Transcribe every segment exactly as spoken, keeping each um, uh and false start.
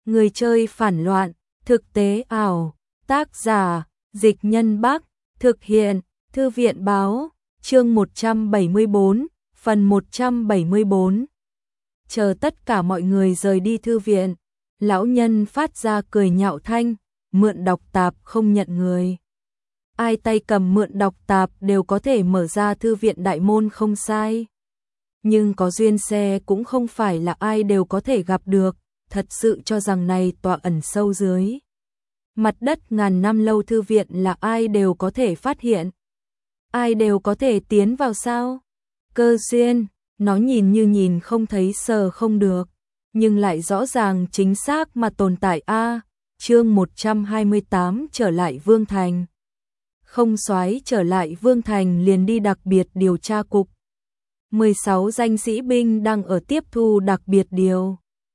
Người chơi phản loạn, thực tế ảo, tác giả, Dịch Nhân Bắc, thực hiện, Thư viện báo, chương một trăm bảy mươi bốn, phần một trăm bảy mươi bốn. Chờ tất cả mọi người rời đi thư viện, lão nhân phát ra cười nhạo thanh, mượn đọc tạp không nhận người. Ai tay cầm mượn đọc tạp đều có thể mở ra thư viện đại môn không sai. Nhưng có duyên xe cũng không phải là ai đều có thể gặp được, thật sự cho rằng này tọa ẩn sâu dưới mặt đất ngàn năm lâu thư viện là ai đều có thể phát hiện. Ai đều có thể tiến vào sao? Cơ duyên, nó nhìn như nhìn không thấy sờ không được, nhưng lại rõ ràng chính xác mà tồn tại a. Chương một trăm hai mươi tám trở lại Vương Thành. Không soái trở lại Vương Thành liền đi đặc biệt điều tra cục. mười sáu danh sĩ binh đang ở tiếp thu đặc biệt điều.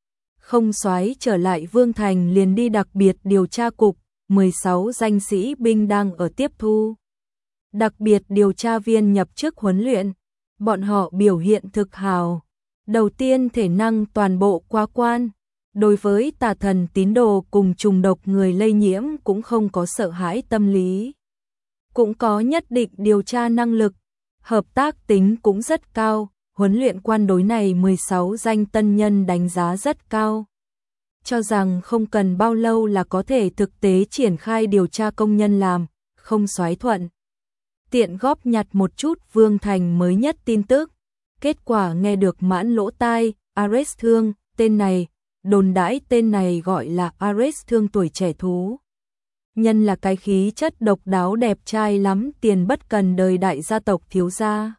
Không soái trở lại Vương Thành liền đi đặc biệt điều tra cục, mười sáu danh sĩ binh đang ở tiếp thu. Đặc biệt điều tra viên nhập chức huấn luyện, bọn họ biểu hiện thực hào. Đầu tiên thể năng toàn bộ quá quan, đối với tà thần tín đồ cùng trùng độc người lây nhiễm cũng không có sợ hãi tâm lý. Cũng có nhất định điều tra năng lực, hợp tác tính cũng rất cao, huấn luyện quan đối này mười sáu danh tân nhân đánh giá rất cao. Cho rằng không cần bao lâu là có thể thực tế triển khai điều tra công nhân làm, không soái thuận. Tiện góp nhặt một chút Vương Thành mới nhất tin tức, kết quả nghe được mãn lỗ tai, Ares Thương, tên này, đồn đãi tên này gọi là Ares Thương tuổi trẻ thú. Nhân là cái khí chất độc đáo đẹp trai lắm, tiền bất cần đời đại gia tộc thiếu gia.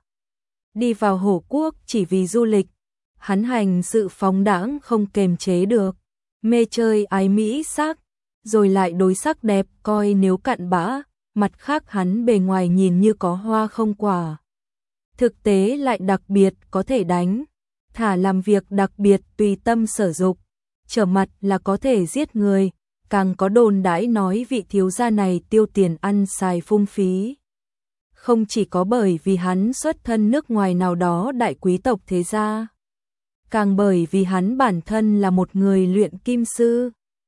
Đi vào Hổ Quốc chỉ vì du lịch, hắn hành sự phóng đãng không kềm chế được, mê chơi ái mỹ sắc, rồi lại đối sắc đẹp coi nếu cặn bã, mặt khác hắn bề ngoài nhìn như có hoa không quả. Thực tế lại đặc biệt có thể đánh, thả làm việc đặc biệt tùy tâm sở dục, trở mặt là có thể giết người. Càng có đồn đãi nói vị thiếu gia này tiêu tiền ăn xài phung phí. Không chỉ có bởi vì hắn xuất thân nước ngoài nào đó đại quý tộc thế gia, càng bởi vì hắn bản thân là một người luyện kim sư.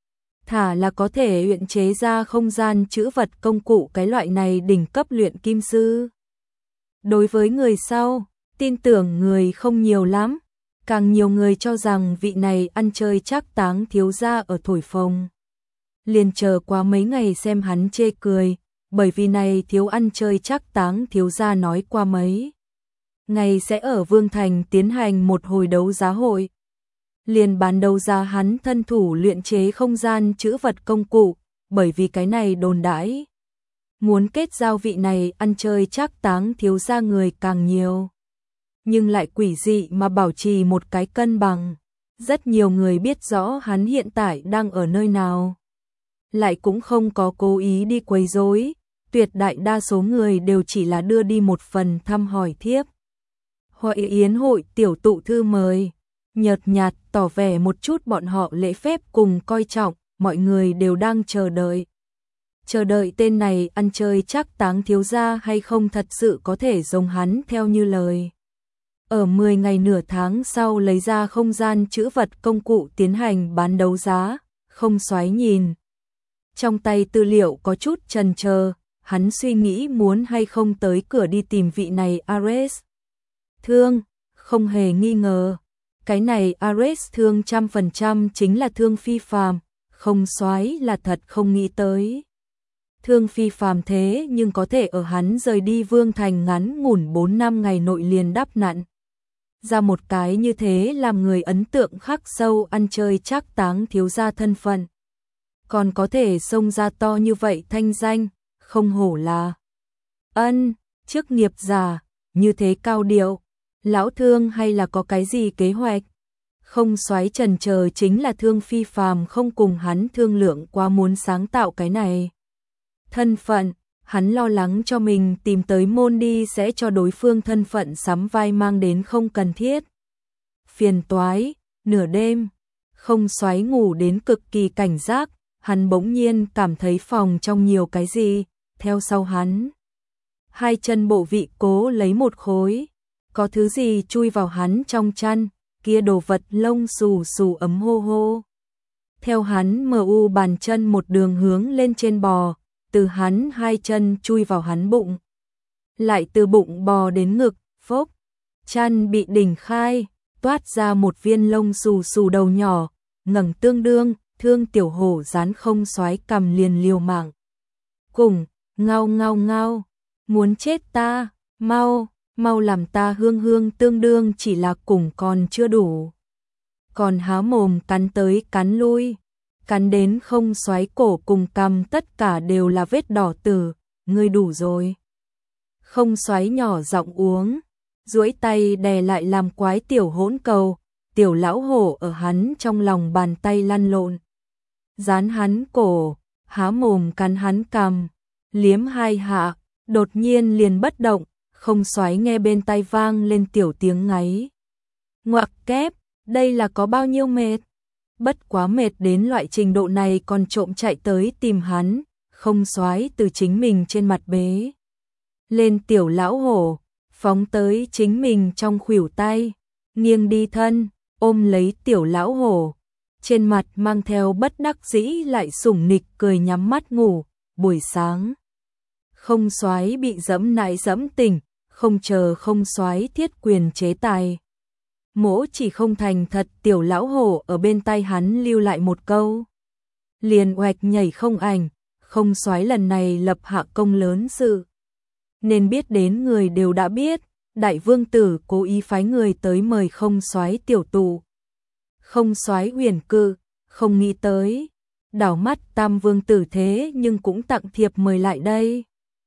Thả là có thể luyện chế ra không gian trữ vật công cụ cái loại này đỉnh cấp luyện kim sư. Đối với người sau, tin tưởng người không nhiều lắm, càng nhiều người cho rằng vị này ăn chơi trác táng thiếu gia ở thổi phồng. Liền chờ qua mấy ngày xem hắn chê cười, bởi vì này thiếu ăn chơi trác táng thiếu gia nói qua mấy ngày sẽ ở Vương Thành tiến hành một hồi đấu giá hội. Liền bán đấu giá hắn thân thủ luyện chế không gian trữ vật công cụ, bởi vì cái này đồn đãi. Muốn kết giao vị này ăn chơi trác táng thiếu gia người càng nhiều. Nhưng lại quỷ dị mà bảo trì một cái cân bằng. Rất nhiều người biết rõ hắn hiện tại đang ở nơi nào. Lại cũng không có cố ý đi quấy rối, tuyệt đại đa số người đều chỉ là đưa đi một phần thăm hỏi thiếp. Hội yến hội tiểu tụ thư mời, nhợt nhạt tỏ vẻ một chút bọn họ lễ phép cùng coi trọng, mọi người đều đang chờ đợi. Chờ đợi tên này ăn chơi trác táng thiếu gia hay không thật sự có thể giống hắn theo như lời. Ở mười ngày nửa tháng sau lấy ra không gian trữ vật công cụ tiến hành bán đấu giá, không soái nhìn. Trong tay tư liệu có chút chần chờ, hắn suy nghĩ muốn hay không tới cửa đi tìm vị này Ares Thương, không hề nghi ngờ. Cái này Ares Thương trăm phần trăm chính là thương phi phàm, không soái là thật không nghĩ tới. Thương phi phàm thế nhưng có thể ở hắn rời đi Vương Thành ngắn ngủn bốn năm ngày nội liền đắp nặn. Ra một cái như thế làm người ấn tượng khắc sâu ăn chơi trác táng thiếu gia thân phận. Còn có thể xông ra to như vậy thanh danh, không hổ là ân, chức nghiệp giả, như thế cao điệu, lão Thương hay là có cái gì kế hoạch? Không soái trần chờ chính là Thương phi phàm không cùng hắn thương lượng quá muốn sáng tạo cái này. Thân phận, hắn lo lắng cho mình tìm tới môn đi sẽ cho đối phương thân phận sắm vai mang đến không cần thiết. Phiền toái, nửa đêm, không soái ngủ đến cực kỳ cảnh giác. Hắn bỗng nhiên cảm thấy phòng trong nhiều cái gì, theo sau hắn. Hai chân bộ vị cố lấy một khối, có thứ gì chui vào hắn trong chăn, kia đồ vật lông xù xù ấm hô hô. theo hắn mờ u bàn chân một đường hướng lên trên bò, từ hắn hai chân chui vào hắn bụng, lại từ bụng bò đến ngực, phốc, chăn bị đỉnh khai, toát ra một viên lông xù xù đầu nhỏ, ngẩng tương đương, Thương Tiểu Hổ dán không xoái cầm liền liều mạng. Cùng, ngao ngao ngao, muốn chết ta, mau, mau làm ta hương hương tương đương chỉ là cùng còn chưa đủ. Còn há mồm cắn tới cắn lui, cắn đến không xoái cổ cùng cằm tất cả đều là vết đỏ tử, ngươi đủ rồi. Không xoái nhỏ giọng uống, duỗi tay đè lại làm quái tiểu hỗn cầu, tiểu lão hổ ở hắn trong lòng bàn tay lăn lộn. Dán hắn cổ, há mồm cắn hắn cằm, liếm hai hạ, đột nhiên liền bất động, không xoái nghe bên tai vang lên tiểu tiếng ngáy. Ngoặc kép, đây là có bao nhiêu mệt? Bất quá mệt đến loại trình độ này còn trộm chạy tới tìm hắn, không xoái từ chính mình trên mặt bế. Lên tiểu lão hổ, phóng tới chính mình trong khuỷu tay, nghiêng đi thân, ôm lấy tiểu lão hổ. Trên mặt mang theo bất đắc dĩ lại sủng nịch cười nhắm mắt ngủ, buổi sáng. Không xoái bị dẫm nại dẫm tỉnh, không chờ không xoái thiết quyền chế tài. Mỗ chỉ không thành thật tiểu lão hổ ở bên tay hắn lưu lại một câu. Liền oạch nhảy không ảnh, không xoái lần này lập hạ công lớn sự. Nên biết đến người đều đã biết, đại vương tử cố ý phái người tới mời không xoái tiểu tụ. Không xoái huyền cự, không nghĩ tới. Đảo mắt tam vương tử thế nhưng cũng tặng thiệp mời lại đây.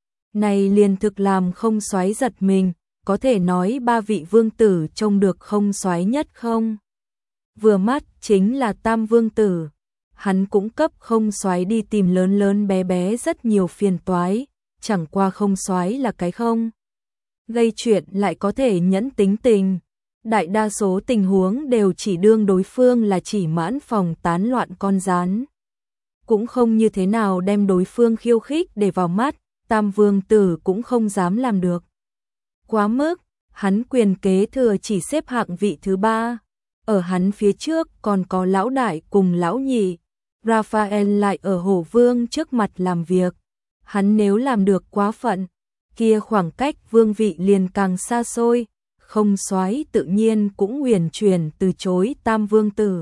Này liền thực làm không xoái giật mình, có thể nói ba vị vương tử trông được không xoái nhất không? Vừa mắt chính là tam vương tử, hắn cũng cấp không xoái đi tìm lớn lớn bé bé rất nhiều phiền toái, chẳng qua không xoái là cái không. Gây chuyện lại có thể nhẫn tính tình, đại đa số tình huống đều chỉ đương đối phương là chỉ mãn phòng tán loạn con rán. Cũng không như thế nào đem đối phương khiêu khích để vào mắt, tam vương tử cũng không dám làm được. Quá mức, hắn quyền kế thừa chỉ xếp hạng vị thứ ba. Ở hắn phía trước còn có lão đại cùng lão nhị. Raphael lại ở hổ vương trước mặt làm việc. Hắn nếu làm được quá phận, kia khoảng cách vương vị liền càng xa xôi. Không xoái tự nhiên cũng uyển chuyển từ chối tam vương tử.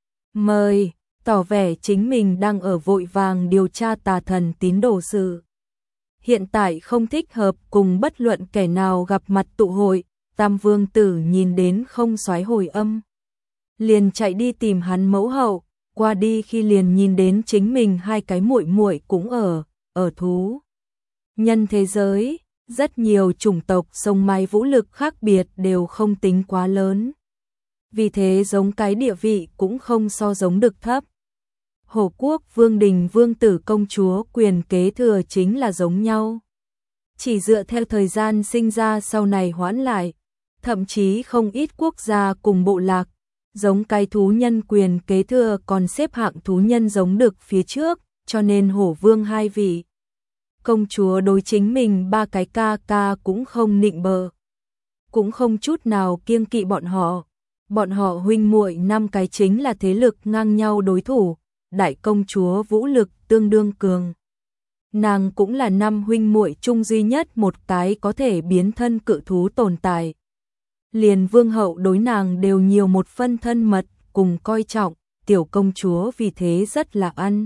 Mời, tỏ vẻ chính mình đang ở vội vàng điều tra tà thần tín đồ sự. Hiện tại không thích hợp cùng bất luận kẻ nào gặp mặt tụ hội, tam vương tử nhìn đến không xoái hồi âm. Liền chạy đi tìm hắn mẫu hậu, qua đi khi liền nhìn đến chính mình hai cái muội muội cũng ở, ở thú. Nhân thế giới, rất nhiều chủng tộc sông mai vũ lực khác biệt đều không tính quá lớn. Vì thế giống cái địa vị cũng không so giống được thấp. Hổ quốc vương đình vương tử công chúa quyền kế thừa chính là giống nhau. Chỉ dựa theo thời gian sinh ra sau này hoãn lại, thậm chí không ít quốc gia cùng bộ lạc, giống cái thú nhân quyền kế thừa còn xếp hạng thú nhân giống được phía trước, cho nên hổ vương hai vị. Công chúa đối chính mình ba cái ca ca cũng không nịnh bợ, cũng không chút nào kiêng kỵ bọn họ. Bọn họ huynh muội năm cái chính là thế lực ngang nhau đối thủ. Đại công chúa vũ lực tương đương cường. Nàng cũng là năm huynh muội chung duy nhất một cái có thể biến thân cự thú tồn tại. Liền vương hậu đối nàng đều nhiều một phân thân mật cùng coi trọng, tiểu công chúa vì thế rất là ăn.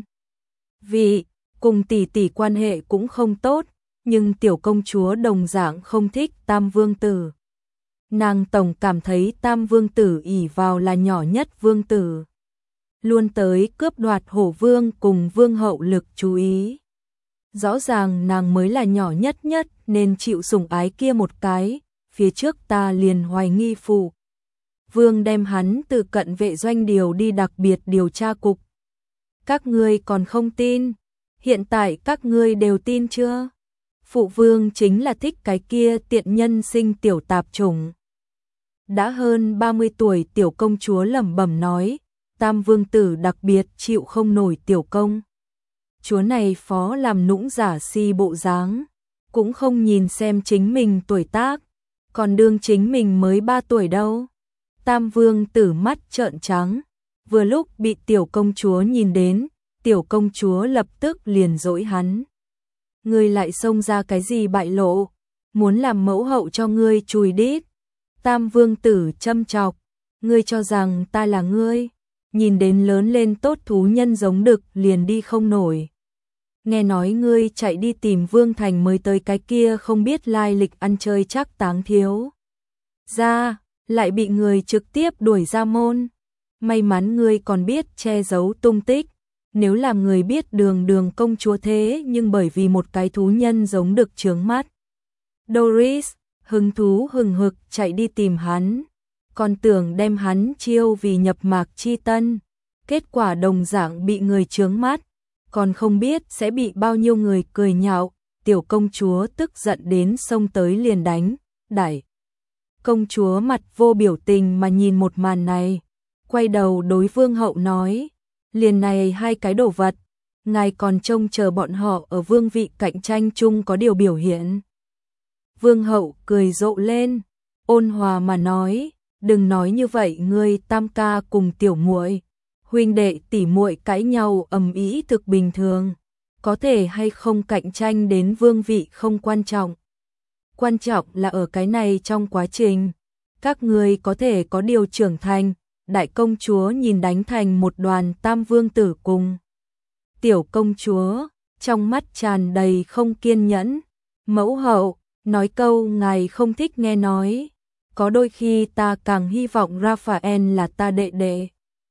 Vì cùng tỷ tỷ quan hệ cũng không tốt, nhưng tiểu công chúa đồng dạng không thích tam vương tử. Nàng tổng cảm thấy tam vương tử ỷ vào là nhỏ nhất vương tử. Luôn tới cướp đoạt hổ vương cùng vương hậu lực chú ý. Rõ ràng nàng mới là nhỏ nhất nhất nên chịu sủng ái kia một cái, phía trước ta liền hoài nghi phụ. Vương đem hắn từ cận vệ doanh điều đi đặc biệt điều tra cục. Các ngươi còn không tin, hiện tại các ngươi đều tin chưa? Phụ vương chính là thích cái kia tiện nhân sinh tiểu tạp chủng. Đã hơn ba mươi tuổi tiểu công chúa lẩm bẩm nói. Tam vương tử đặc biệt chịu không nổi tiểu công. Chúa này phó làm nũng giả si bộ dáng, cũng không nhìn xem chính mình tuổi tác, còn đương chính mình mới ba tuổi đâu. Tam vương tử mắt trợn trắng, Vừa lúc bị tiểu công chúa nhìn đến, tiểu công chúa lập tức liền dỗi hắn. Ngươi lại xông ra cái gì bại lộ, muốn làm mẫu hậu cho ngươi chùi đít. Tam vương tử châm chọc, ngươi cho rằng ta là ngươi, nhìn đến lớn lên tốt thú nhân giống đực liền đi không nổi. Nghe nói ngươi chạy đi tìm Vương Thành mới tới cái kia không biết lai lịch ăn chơi chắc táng thiếu ra, lại bị người trực tiếp đuổi ra môn. May mắn ngươi còn biết che giấu tung tích, nếu làm người biết đường đường công chúa thế nhưng bởi vì một cái thú nhân giống đực chướng mắt. Doris, hứng thú hừng hực chạy đi tìm hắn, còn tưởng đem hắn chiêu vì nhập mạc chi tân, kết quả đồng dạng bị người chướng mắt, còn không biết sẽ bị bao nhiêu người cười nhạo, tiểu công chúa tức giận đến xông tới liền đánh, đẩy. Công chúa mặt vô biểu tình mà nhìn một màn này, quay đầu đối vương hậu nói, liền này hai cái đồ vật, ngài còn trông chờ bọn họ ở vương vị cạnh tranh chung có điều biểu hiện. Vương hậu cười rộ lên, ôn hòa mà nói, đừng nói như vậy, ngươi tam ca cùng tiểu muội, huynh đệ tỷ muội cãi nhau ầm ĩ thực bình thường, có thể hay không cạnh tranh đến vương vị không quan trọng. Quan trọng là ở cái này trong quá trình, các ngươi có thể có điều trưởng thành. Đại công chúa nhìn đánh thành một đoàn tam vương tử cùng tiểu công chúa, trong mắt tràn đầy không kiên nhẫn. Mẫu hậu, nói câu ngài không thích nghe nói, có đôi khi ta càng hy vọng Raphael là ta đệ đệ,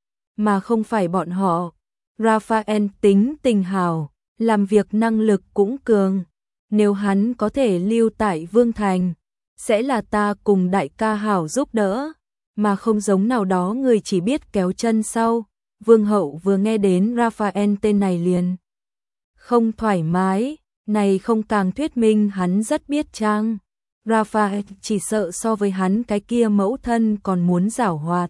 mà không phải bọn họ. Raphael tính tình hảo, làm việc năng lực cũng cường, nếu hắn có thể lưu tại Vương Thành, sẽ là ta cùng đại ca hảo giúp đỡ, mà không giống nào đó người chỉ biết kéo chân sau. Vương hậu vừa nghe đến Raphael tên này liền không thoải mái, này không càng thuyết minh hắn rất biết trang. Raphael chỉ sợ so với hắn cái kia mẫu thân còn muốn giảo hoạt.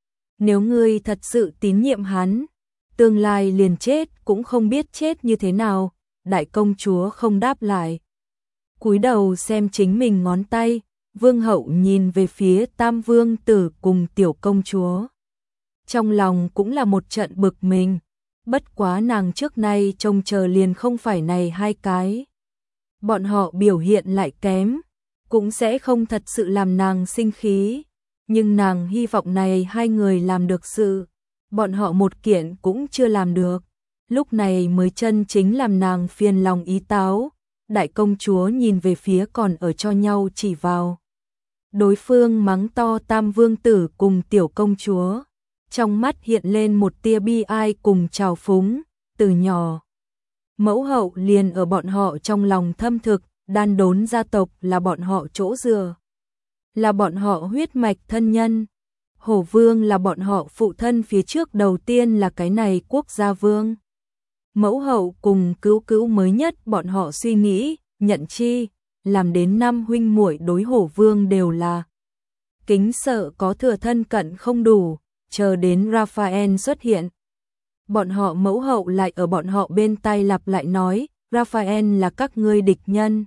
Nếu ngươi thật sự tín nhiệm hắn, tương lai liền chết cũng không biết chết như thế nào. Đại công chúa không đáp lại, cúi đầu xem chính mình ngón tay. Vương hậu nhìn về phía tam vương tử cùng tiểu công chúa, trong lòng cũng là một trận bực mình, bất quá nàng trước nay trông chờ liền không phải này hai cái. Bọn họ biểu hiện lại kém, cũng sẽ không thật sự làm nàng sinh khí, nhưng nàng hy vọng này hai người làm được sự, bọn họ một kiện cũng chưa làm được, lúc này mới chân chính làm nàng phiền lòng ý táo. Đại công chúa nhìn về phía còn ở cho nhau chỉ vào đối phương mắng to tam vương tử cùng tiểu công chúa, trong mắt hiện lên một tia bi ai cùng trào phúng. Từ nhỏ, mẫu hậu liền ở bọn họ trong lòng thâm thực, đan đốn gia tộc là bọn họ chỗ dựa, là bọn họ huyết mạch thân nhân. Hổ vương là bọn họ phụ thân phía trước đầu tiên là cái này quốc gia vương. Mẫu hậu cùng cứu cứu mới nhất bọn họ suy nghĩ, nhận chi, làm đến năm huynh muội đối hổ vương đều là kính sợ có thừa thân cận không đủ, chờ đến Raphael xuất hiện. Bọn họ mẫu hậu lại ở bọn họ bên tai lặp lại nói, Raphael là các ngươi địch nhân.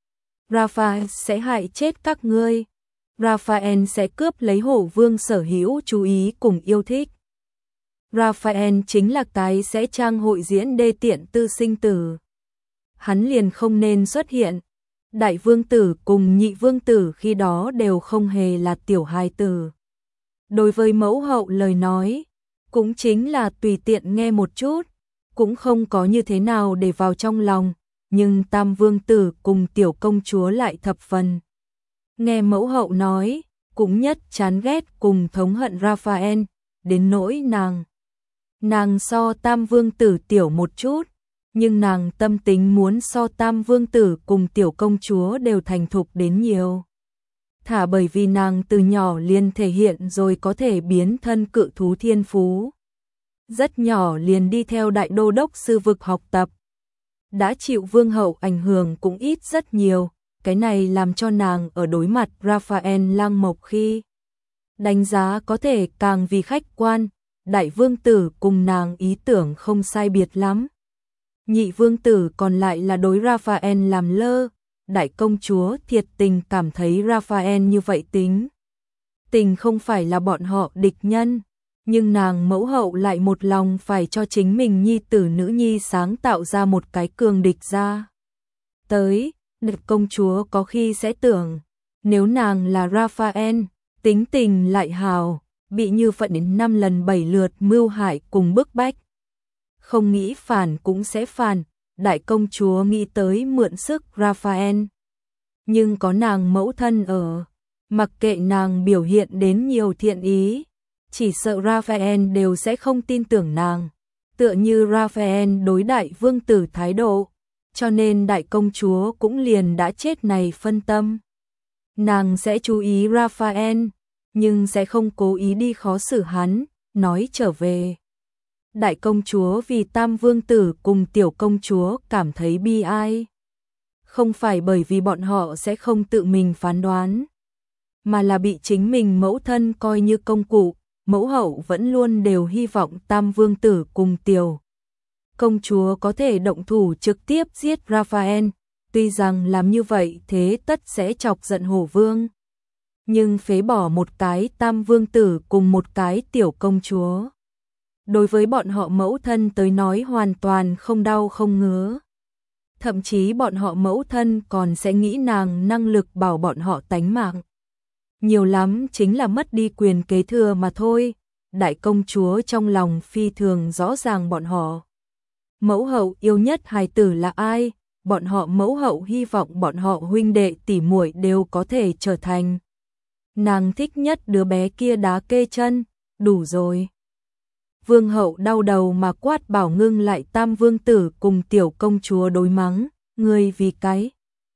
Raphael sẽ hại chết các ngươi. Raphael sẽ cướp lấy hổ vương sở hữu chú ý cùng yêu thích. Raphael chính là cái sẽ trang hội diễn đê tiện tư sinh tử. Hắn liền không nên xuất hiện. Đại vương tử cùng nhị vương tử khi đó đều không hề là tiểu hài tử. Đối với mẫu hậu lời nói, cũng chính là tùy tiện nghe một chút, cũng không có như thế nào để vào trong lòng, nhưng tam vương tử cùng tiểu công chúa lại thập phần. Nghe mẫu hậu nói, cũng nhất chán ghét cùng thống hận Raphael, đến nỗi nàng. Nàng so tam vương tử tiểu một chút, nhưng nàng tâm tính muốn so tam vương tử cùng tiểu công chúa đều thành thục đến nhiều. Thả bởi vì nàng từ nhỏ liền thể hiện rồi có thể biến thân cự thú thiên phú. Rất nhỏ liền đi theo đại đô đốc sư vực học tập. Đã chịu vương hậu ảnh hưởng cũng ít rất nhiều, cái này làm cho nàng ở đối mặt Raphael lang mộc khi đánh giá có thể càng vì khách quan. Đại vương tử cùng nàng ý tưởng không sai biệt lắm. Nhị vương tử còn lại là đối Raphael làm lơ. Đại công chúa thiệt tình cảm thấy Raphael như vậy tính tình không phải là bọn họ địch nhân, Nhưng nàng mẫu hậu lại một lòng phải cho chính mình nhi tử nữ nhi sáng tạo ra một cái cường địch ra. Tới, địch công chúa có khi sẽ tưởng, nếu nàng là Raphael, tính tình lại hào, bị như phận đến năm lần bảy lượt mưu hại cùng bức bách. Không nghĩ phản cũng sẽ phản, đại công chúa nghĩ tới mượn sức Raphael. Nhưng có nàng mẫu thân ở, mặc kệ nàng biểu hiện đến nhiều thiện ý, chỉ sợ Raphael đều sẽ không tin tưởng nàng, tựa như Raphael đối đại vương tử thái độ, cho nên đại công chúa cũng liền đã chết này phân tâm. Nàng sẽ chú ý Raphael, nhưng sẽ không cố ý đi khó xử hắn, nói trở về. Đại công chúa vì tam vương tử cùng tiểu công chúa cảm thấy bi ai. Không phải bởi vì bọn họ sẽ không tự mình phán đoán, mà là bị chính mình mẫu thân coi như công cụ, mẫu hậu vẫn luôn đều hy vọng tam vương tử cùng tiểu công chúa có thể động thủ trực tiếp giết Raphael, tuy rằng làm như vậy thế tất sẽ chọc giận hổ vương. Nhưng phế bỏ một cái tam vương tử cùng một cái tiểu công chúa, đối với bọn họ mẫu thân tới nói hoàn toàn không đau không ngứa. Thậm chí bọn họ mẫu thân còn sẽ nghĩ nàng năng lực bảo bọn họ tánh mạng. Nhiều lắm chính là mất đi quyền kế thừa mà thôi. Đại công chúa trong lòng phi thường rõ ràng bọn họ mẫu hậu yêu nhất hài tử là ai, bọn họ mẫu hậu hy vọng bọn họ huynh đệ tỷ muội đều có thể trở thành. Nàng thích nhất đứa bé kia đá kê chân, đủ rồi. Vương hậu đau đầu mà quát bảo ngưng lại tam vương tử cùng tiểu công chúa đối mắng, người vì cái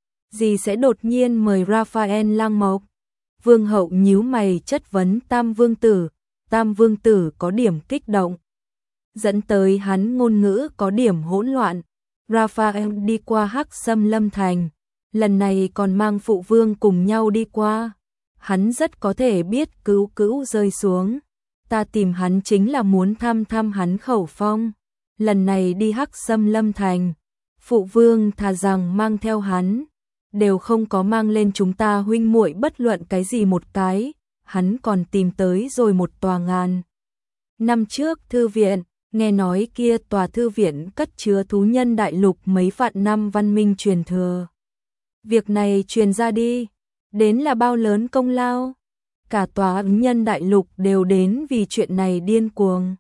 gì sẽ đột nhiên mời Raphael lang mộc. Vương hậu nhíu mày chất vấn tam vương tử, tam vương tử có điểm kích động, dẫn tới hắn ngôn ngữ có điểm hỗn loạn. Raphael đi qua Hắc Xâm Lâm Thành, lần này còn mang phụ vương cùng nhau đi qua. Hắn rất có thể biết cứu cứu rơi xuống. Ta tìm hắn chính là muốn thăm thăm hắn khẩu phong. Lần này đi Hắc Xâm Lâm Thành, phụ vương thà rằng mang theo hắn, đều không có mang lên chúng ta huynh muội bất luận cái gì một cái. Hắn còn tìm tới rồi một tòa ngàn năm trước thư viện, nghe nói kia tòa thư viện cất chứa thú nhân đại lục mấy vạn năm văn minh truyền thừa. Việc này truyền ra đi, đến là bao lớn công lao. Cả tòa ứng nhân đại lục đều đến vì chuyện này điên cuồng.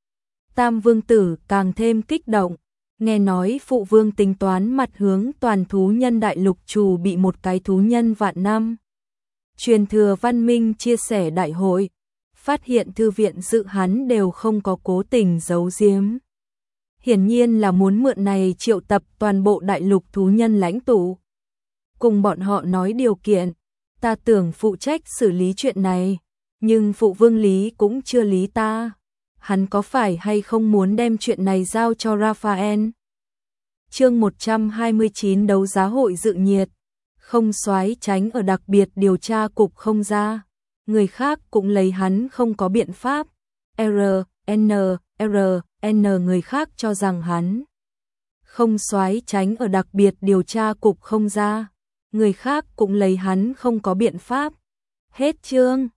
Tam vương tử càng thêm kích động, nghe nói phụ vương tính toán mặt hướng toàn thú nhân đại lục chủ bị một cái thú nhân vạn năm. Truyền thừa văn minh chia sẻ đại hội, phát hiện thư viện dự hắn đều không có cố tình giấu giếm. Hiển nhiên là muốn mượn này triệu tập toàn bộ đại lục thú nhân lãnh tụ. Cùng bọn họ nói điều kiện, ta tưởng phụ trách xử lý chuyện này, nhưng phụ vương lý cũng chưa lý ta. Hắn có phải hay không muốn đem chuyện này giao cho Raphael? Chương một trăm hai mươi chín đấu giá hội dự nhiệt. Không soái tránh ở đặc biệt điều tra cục không ra. Người khác cũng lấy hắn không có biện pháp. R, N, R, N người khác cho rằng hắn không soái tránh ở đặc biệt điều tra cục không ra. Người khác cũng lấy hắn không có biện pháp. Hết chương.